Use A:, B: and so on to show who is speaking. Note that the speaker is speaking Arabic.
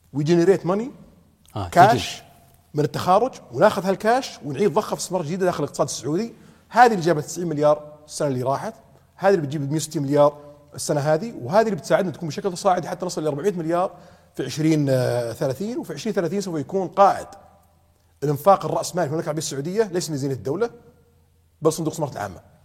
A: ويجنريت ماني كاش من التخارج، وناخذ هالكاش ونعيد ضخه في استثمارات جديده داخل الاقتصاد السعودي. هذه اللي جابت 90 مليار السنه اللي راحت، هذه اللي بتجيب 160 مليار السنه هذه، وهذه اللي بتساعدنا تكون بشكل تصاعدي حتى نصل ل 400 مليار في 2030. وفي 2030 سوف يكون قائد الانفاق الراسمالي في المملكه العربيه السعوديه ليس ميزانيه الدوله بل صندوق الاستثمارات العامه.